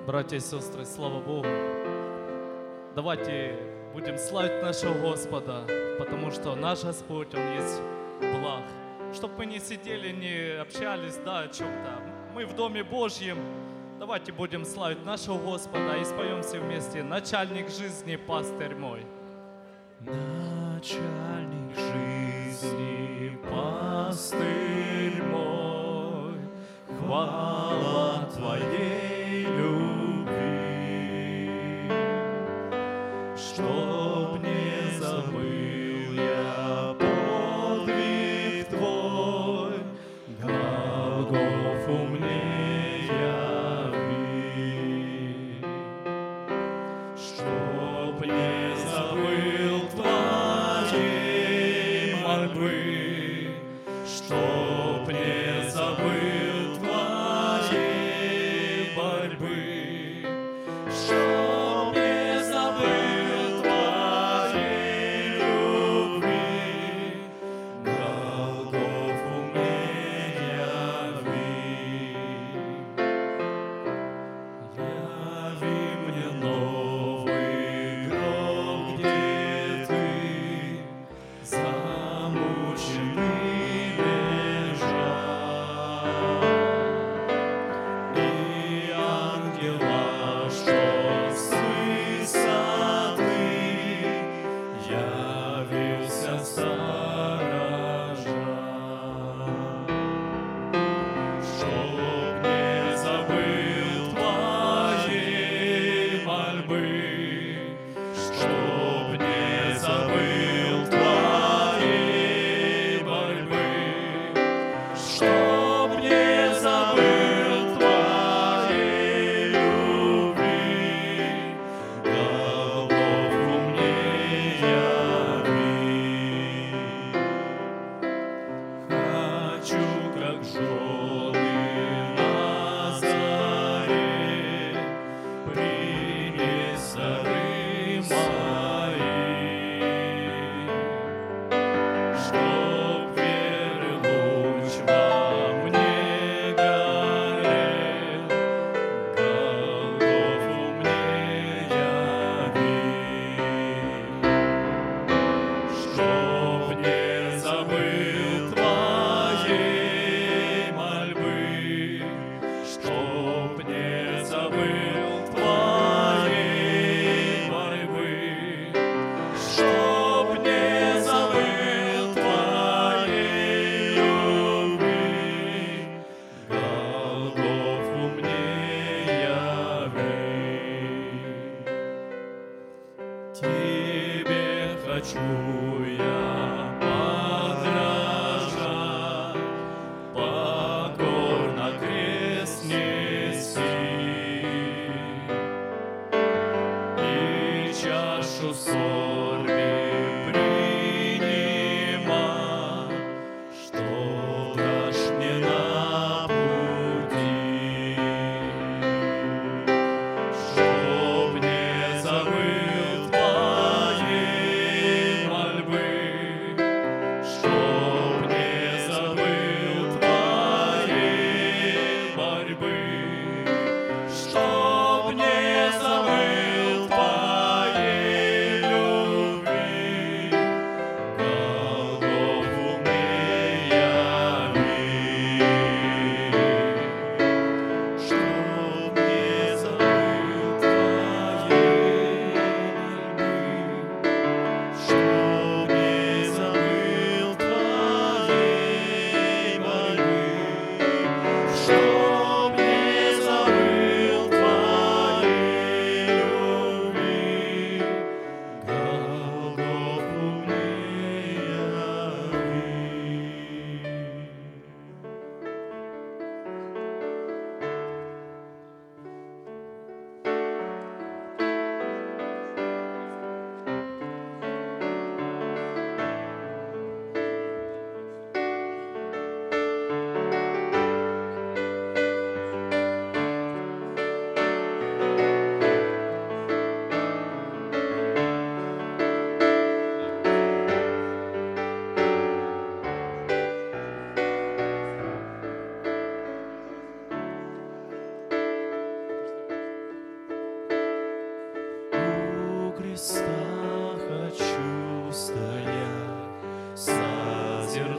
Братья и сестры, слава Богу. Давайте будем славить нашего Господа, потому что наш Господь, Он есть благ. Чтоб мы не сидели, не общались, да, о чем-то. Мы в Доме Божьем. Давайте будем славить нашего Господа и споем все вместе. Начальник жизни, пастырь мой. Начальник жизни, пастырь мой, хвала Твоей любви, чтоб не забыл я подвиг Твой, Голгофу мне яви, чтоб не забыл Твоей мольбы, чтоб не забыл Твоей борьбы, чтоб не забыл Твоей любви, Голгофу мне яви. Яви мне новый гроб, где Ты замученный лежал, и ангела, что с высоты явился сторожа, чтоб не забыл Твоей мольбы, чтоб не забыл Твоей борьбы, чтоб не забыл Твоей любви, Голгофу мне яви. Хочу, как жены на заре, принес дары мои, чтоб веры луч во мне горел, Голгофу мне яви, чтоб не забыл Твоей мольбы, чтоб не забыл Твоей борьбы, чтоб не забыл Твоей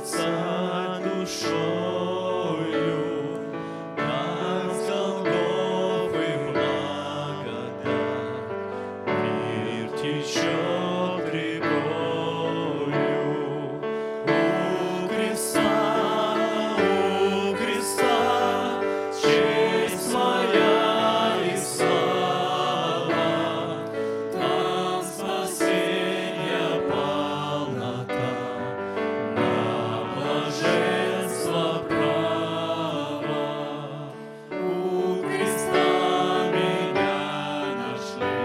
Царь душою, как с Голгофы благодать, мир течет рекою. У креста, честь моя и слава, там спасения полнота, на блаженство право. У креста меня нашли,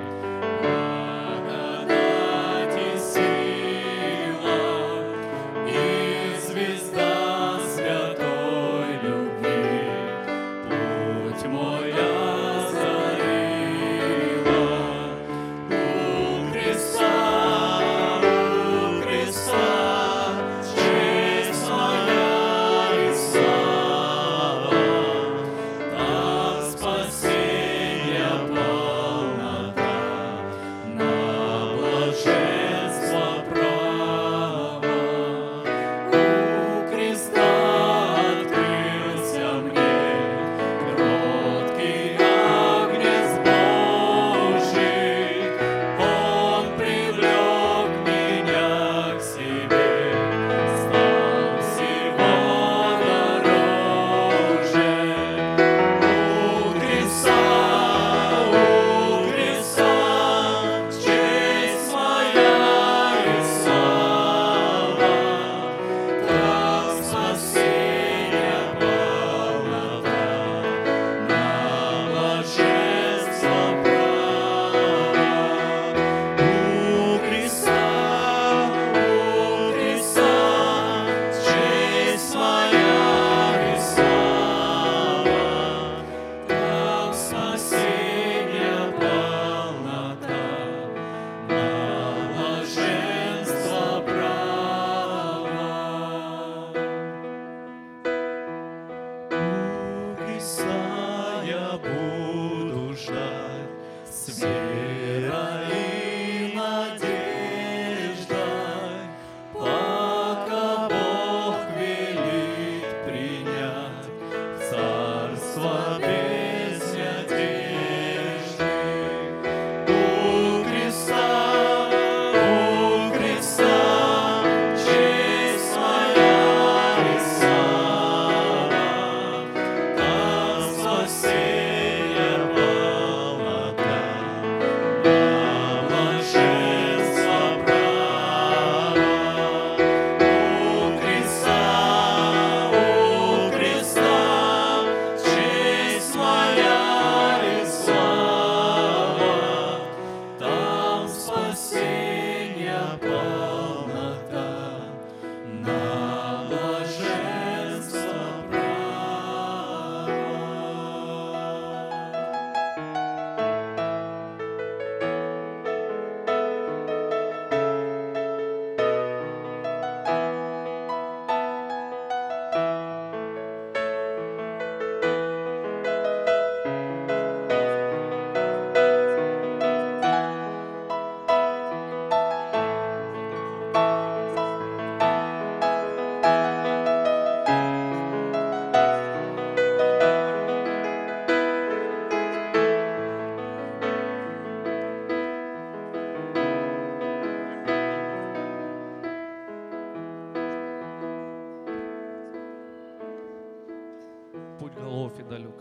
благодать и сила, и звезда святой любви путь мой озарила. У креста, честь моя и слава, там спасения полнота, на блаженство право. У креста открылся мне кроткий агнец Божий, он привлек меня к себе, стал всего дороже. У креста, честь моя и слава, там спасения полнота, на блаженство право. У креста, честь моя и слава, там спасения полнота, на блаженство право. У креста я буду ждать с верой и надеждой, пока Бог велит принять в царство без надежды. У креста, честь моя и слава, там спасения полнота, на блаженство право. У креста, честь моя и слава, там спасения полнота, на блаженство право. Путь Голгофы далек.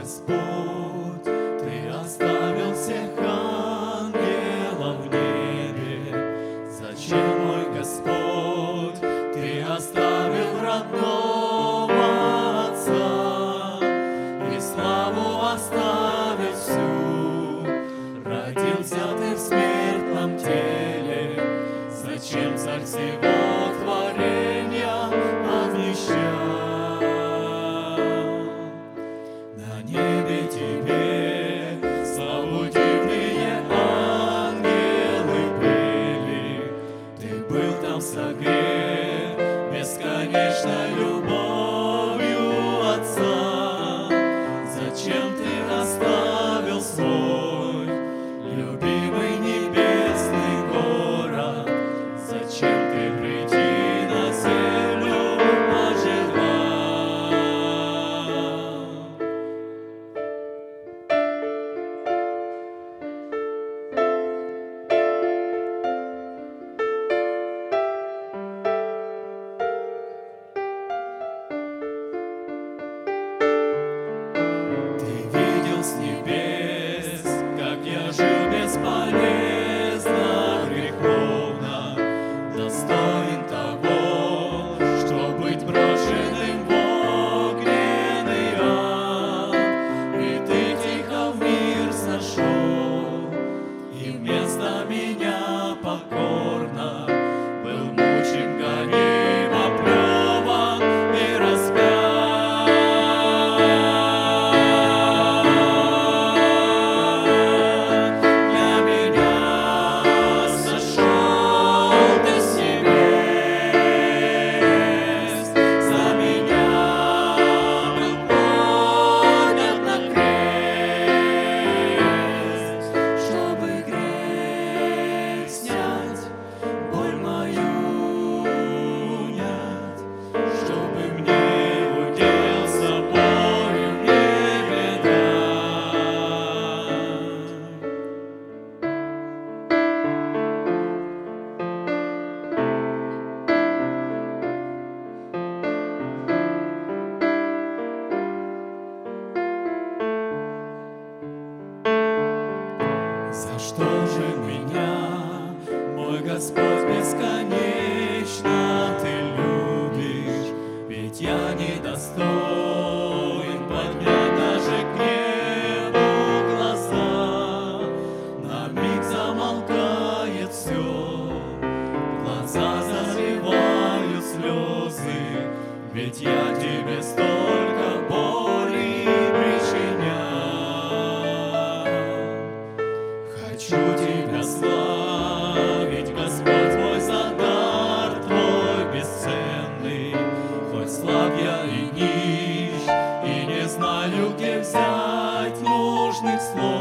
Господь, Ты оставил всех ангелов в небе. Зачем, мой Господь, Ты оставил родного Отца и славу оставил всю? Родился Ты в смертном теле. Зачем, Царь всего творения, обнищал? На небе Тебе славу дивные ангелы пели. Ты был там согрет бесконечной любовью Отца. Зачем Ты оставил свой любимый небесный город? Зачем Ты прийти на землю пожелал? Ты видел с небес, как я жил бесполезно, греховно, достоин того, чтоб быть брошенным в огненный ад. И Ты тихо в мир сошел, и вместо меня покорно был мучим, гоним, оплеван и распят. Для меня сошел Ты с небес, за меня был поднят на крест, чтобы грех снять, боль мою унять, чтобы мне удел собою в небе дать. За что же меня, мой Господь, бесконечно Ты любишь? Ведь я недостоин поднять даже к небу глаза. На миг замолкает все, глаза заливают слезы, ведь я Тебе столько боли причинял. Хочу Тебя славить, Господь мой, за дар Твой бесценный. Хоть слаб я и нищ, и не знаю, где взять нужных слов.